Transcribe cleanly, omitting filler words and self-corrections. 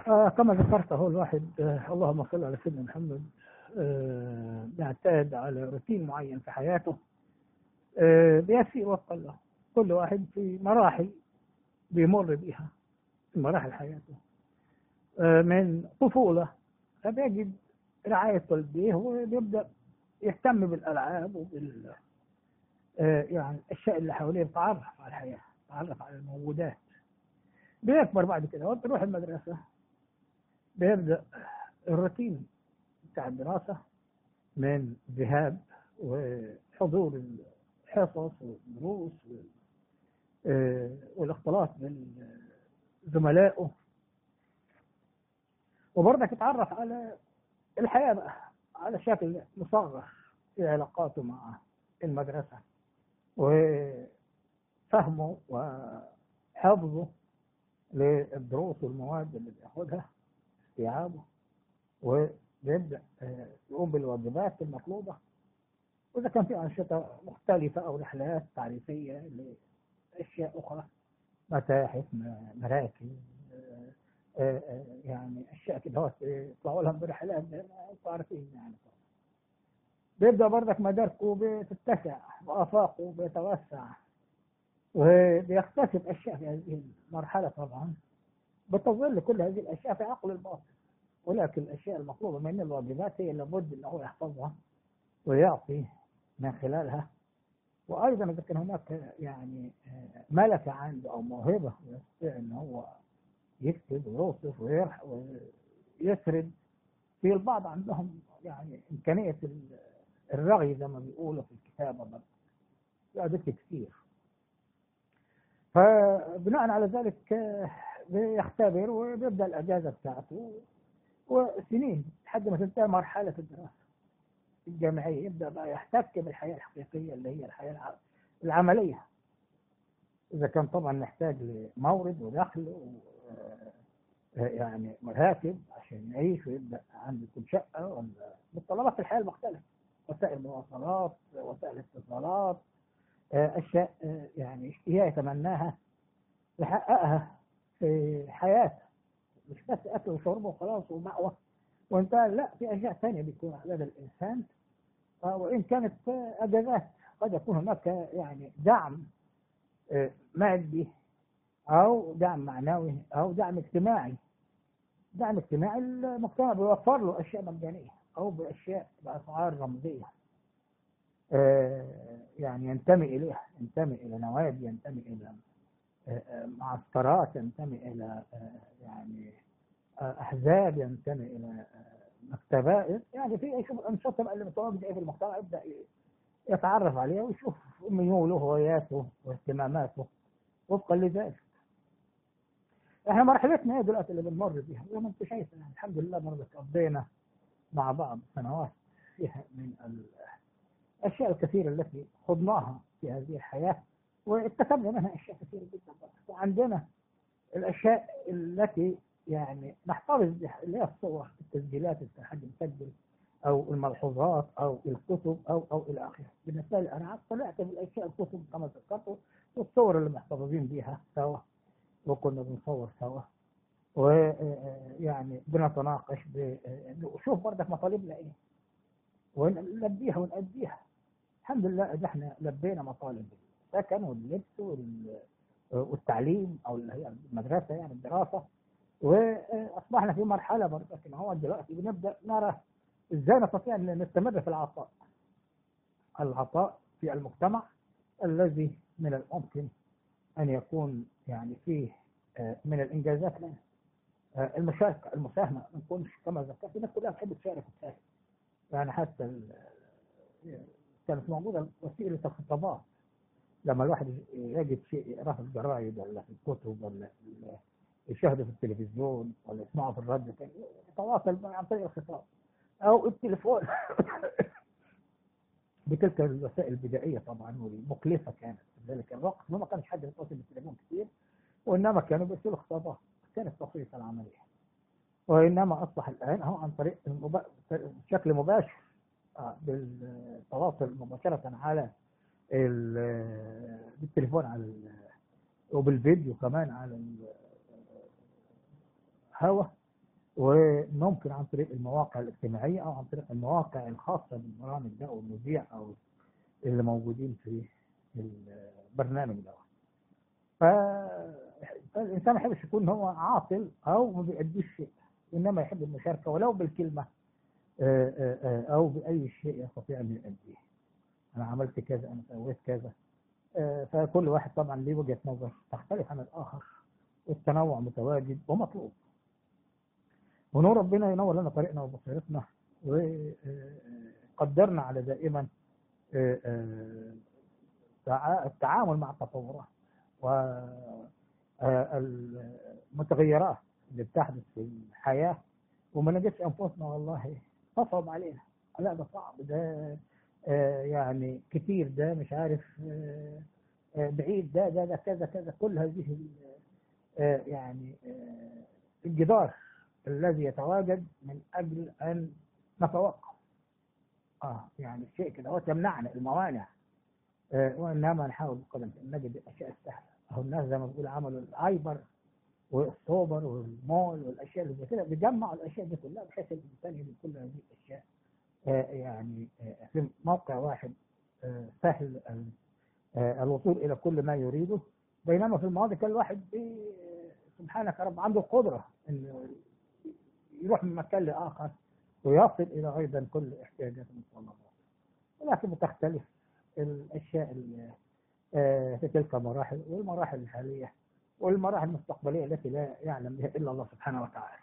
كما ذكرت هو الواحد اللهم صل على سيدنا محمد بيعتاد على روتين معين في حياته بيسير وفق الله. كل واحد في مراحل بيمر بيها في مراحل حياته من طفولة فبيجد رعاية والديه وبيبدأ يهتم بالألعاب وبال يعني الأشياء اللي حواليه، يتعرف على الحياة، يتعرف على الموجودات. بيكبر بعد كده وبيروح المدرسة، بيبدأ الروتين بتاع الدراسة من ذهاب وحضور الحصص والدروس والاختلاط بزملائه، وبرضك يتعرف على الحياة بقى على شكل مصغر في علاقاته مع المدرسة وفهمه وحفظه للدروس والمواد اللي بياخدها، استيعابه، وبيبدأ يقوم بالواجبات المطلوبة. وإذا كان في أنشطة مختلفة أو رحلات تعريفية لأشياء أخرى، متاحف، مراكز، يعني أشياء كده يطلعوا لهم برحلات، أنتوا عارفين يعني. بيبدأ برضك مداركه بتتسع وآفاقه بيتوسع وبيكتسب أشياء في هذه المرحلة. طبعا بتظل كل هذه الأشياء في عقل الباطن، ولكن الأشياء المطلوبة من الواجبات هي لابد أنه يحفظها ويعطي من خلالها. وأيضا إذا كان هناك يعني ملكة عنده أو موهبة يستطيع أن هو يكتب ويوصف ويسرد. في البعض عندهم يعني إمكانية الرغي زي ما بيقولوا في الكتابة، برضه يقعد كتير. فبناء على ذلك بيختبر وبيبدأ الأجازة بتاعته وسنين لحد ما تنتهي مرحلة الدراسة الجامعية، يبدأ بقى يحتك بالحياة الحقيقية اللي هي الحياة العملية. إذا كان طبعا محتاج لمورد ودخل يعني مراتب عشان يعيش ويبدأ عنده كل شقة ولا متطلبات الحياة المختلفة، وسائل مواصلات، وسائل اتصالات، أشياء يعني هي يتمناها يحققها في حياته، مش بس أكل وشرب وخلاص ومأوى وانتهى. لا، في أشياء ثانية بيكون على يد الإنسان. وإن كانت أجازات قد يكون هناك يعني دعم مادي أو دعم معنوي أو دعم اجتماعي. دعم اجتماعي المجتمع بيوفر له أشياء مجانية أو بأشياء بأسعار رمزية يعني ينتمي إليها، ينتمي إلى نوادي، ينتمي إلى معسكرات، ينتمي إلى يعني أحزاب، ينتمي إلى مكتبات. يعني في يشوف الأنشطة اللي متواجدة في المجتمع، يبدأ يتعرف عليها ويشوف ميوله وهواياته واهتماماته وفقا لذلك. احنا مرحلتنا هي دلوقتي اللي بنمر بيها زي ما انت شايف، يعني الحمد لله برضه قضينا مع بعض سنوات فيها من الاشياء الكثيره التي خضناها في هذه الحياه، واكتسبنا منها اشياء كثيره جدا. وعندنا الاشياء التي يعني نحتفظ بها اللي هي الصور، التسجيلات اللي حد مسجل، او الملحوظات او الكتب او الى اخره. بالنسبه لي انا طلعت بالاشياء، الكتب كما ذكرت والصور اللي محتفظين بها سوا، وكنا بنصور سوا ويعني بنتناقش نشوف برضك مطالبنا ايه ونلبيها ونأديها. الحمد لله ان احنا لبينا مطالب السكن واللبس والتعليم او اللي هي المدرسه يعني الدراسه، واصبحنا في مرحله برضك ان هو دلوقتي بنبدا نرى ازاي نستطيع ان نستمر في العطاء في المجتمع الذي من الممكن ان يكون يعني فيه من الانجازات لنا المشاركه، المساهمه. ما نكونش كما ذكرت الناس كلها تحب تشارك وتساهم. يعني حتى كانت موجوده وسيله الخطابات، لما الواحد يجد شيء يقراه في الجرايد ولا في الكتب ولا يشاهده في التلفزيون ولا يسمعه في الراديو، كان يتواصل عن طريق الخطاب او التليفون بتلك الوسائل البدائيه طبعا والمكلفه كانت في ذلك الوقت. ما كانش حد يتصل بالتليفون كثير، وانما كانوا بيرسلوا خطابات، كانت بسيطه العمليه. وانما اصبح الان هو عن طريق بشكل مباشر بالتواصل مباشره على بالتليفون على وبالفيديو كمان على الهواء. وممكن عن طريق المواقع الاجتماعية أو عن طريق المواقع الخاصة بالبرامج ده والمذيع أو اللي موجودين في البرنامج ده. فالإنسان ما يحبش يكون هو عاطل أو ما بيأديش شيء، إنما يحب المشاركة ولو بالكلمة أو بأي شيء يستطيع أن يؤديه. أنا عملت كذا، أنا سويت كذا. فكل واحد طبعا ليه وجهة نظر تختلف عن الآخر، والتنوع متواجد ومطلوب. ونور ربنا ينور لنا طريقنا وبصيرتنا، وقدرنا على دائما التعامل مع التطورات والمتغيرات اللي بتحدث في الحياة، وما نجدش أنفسنا والله تصعب علينا. لا ده صعب، ده يعني كتير، ده مش عارف بعيد، ده كذا كذا. كل هذه يعني الجدار الذي يتواجد من أجل أن نتوقف يعني الشيء كده هو تمنعنا الموانع، وإنما نحاول بقدر الإمكان نجد الأشياء السهلة. أهو الناس زي ما بيقول عملوا الأيبر والسوبر والمول والأشياء اللي زي كده، بيجمعوا الأشياء دي كلها بحيث الإنسان يجد كل هذه الأشياء يعني في موقع واحد، سهل الوصول إلى كل ما يريده. بينما في الماضي كان الواحد سبحانك يا رب عنده القدرة إنه يروح من مكان لآخر ويصل إلى أيضا كل احتياجاته المتطلبات. ولكن بتختلف الأشياء في تلك المراحل والمراحل الحالية والمراحل المستقبلية التي لا يعلم بها إلا الله سبحانه وتعالى.